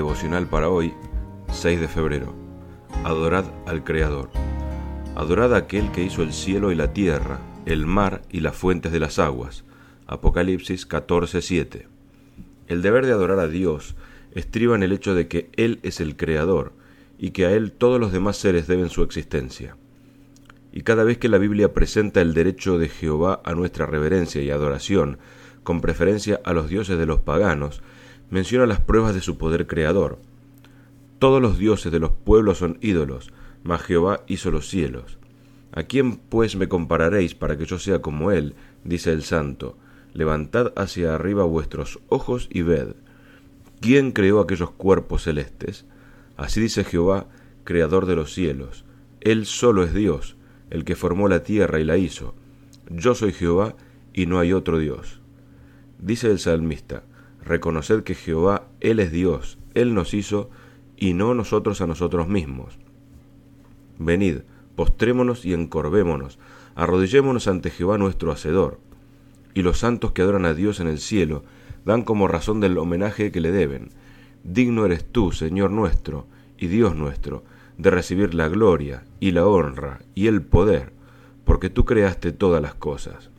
devocional para hoy, 6 de febrero. Adorad al Creador. Adorad a aquel que hizo el cielo y la tierra, el mar y las fuentes de las aguas. Apocalipsis 14:7. El deber de adorar a Dios estriba en el hecho de que Él es el Creador y que a Él todos los demás seres deben su existencia. Y cada vez que la Biblia presenta el derecho de Jehová a nuestra reverencia y adoración, con preferencia a los dioses de los paganos, menciona las pruebas de su poder creador. Todos los dioses de los pueblos son ídolos, mas Jehová hizo los cielos. ¿A quién pues me compararéis para que yo sea como Él? Dice el Santo. Levantad hacia arriba vuestros ojos y ved. ¿Quién creó aquellos cuerpos celestes? Así dice Jehová, creador de los cielos. Él solo es Dios, el que formó la tierra y la hizo. Yo soy Jehová y no hay otro Dios. Dice el salmista, reconoced que Jehová, Él es Dios, Él nos hizo y no nosotros a nosotros mismos. Venid, postrémonos y encorvémonos, arrodillémonos ante Jehová nuestro Hacedor. Y los santos que adoran a Dios en el cielo dan como razón del homenaje que le deben. Digno eres tú, Señor nuestro y Dios nuestro, de recibir la gloria y la honra y el poder, porque tú creaste todas las cosas.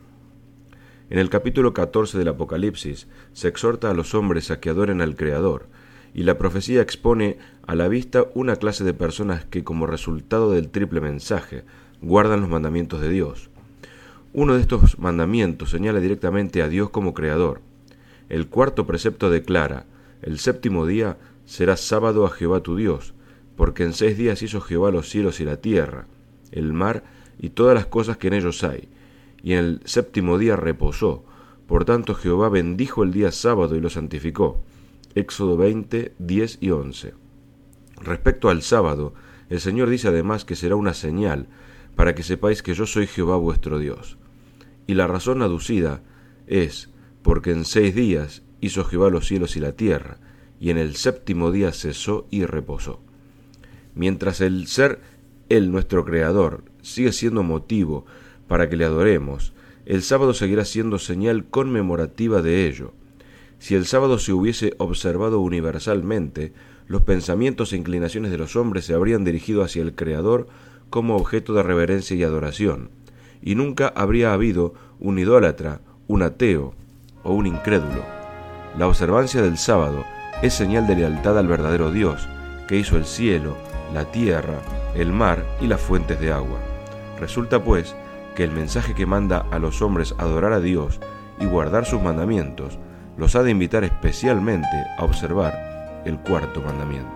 En el capítulo 14 del Apocalipsis se exhorta a los hombres a que adoren al Creador, y la profecía expone a la vista una clase de personas que, como resultado del triple mensaje, guardan los mandamientos de Dios. Uno de estos mandamientos señala directamente a Dios como Creador. El cuarto precepto declara, el séptimo día será sábado a Jehová tu Dios, porque en 6 días hizo Jehová los cielos y la tierra, el mar y todas las cosas que en ellos hay, y en el séptimo día reposó. Por tanto Jehová bendijo el día sábado y lo santificó. Éxodo 20, 10 y 11. Respecto al sábado, el Señor dice además que será una señal para que sepáis que yo soy Jehová vuestro Dios. Y la razón aducida es porque en 6 días hizo Jehová los cielos y la tierra, y en el séptimo día cesó y reposó. Mientras el ser Él nuestro Creador sigue siendo motivo para que le adoremos, el sábado seguirá siendo señal conmemorativa de ello. Si el sábado se hubiese observado universalmente, los pensamientos e inclinaciones de los hombres se habrían dirigido hacia el Creador como objeto de reverencia y adoración, y nunca habría habido un idólatra, un ateo o un incrédulo. La observancia del sábado es señal de lealtad al verdadero Dios, que hizo el cielo, la tierra, el mar y las fuentes de agua. Resulta, pues, que el mensaje que manda a los hombres a adorar a Dios y guardar sus mandamientos los ha de invitar especialmente a observar el cuarto mandamiento.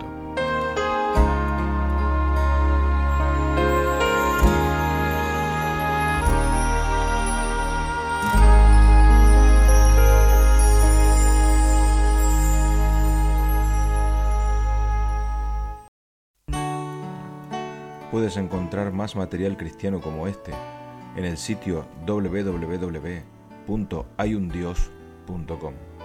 Puedes encontrar más material cristiano como este en el sitio www.hayundios.com.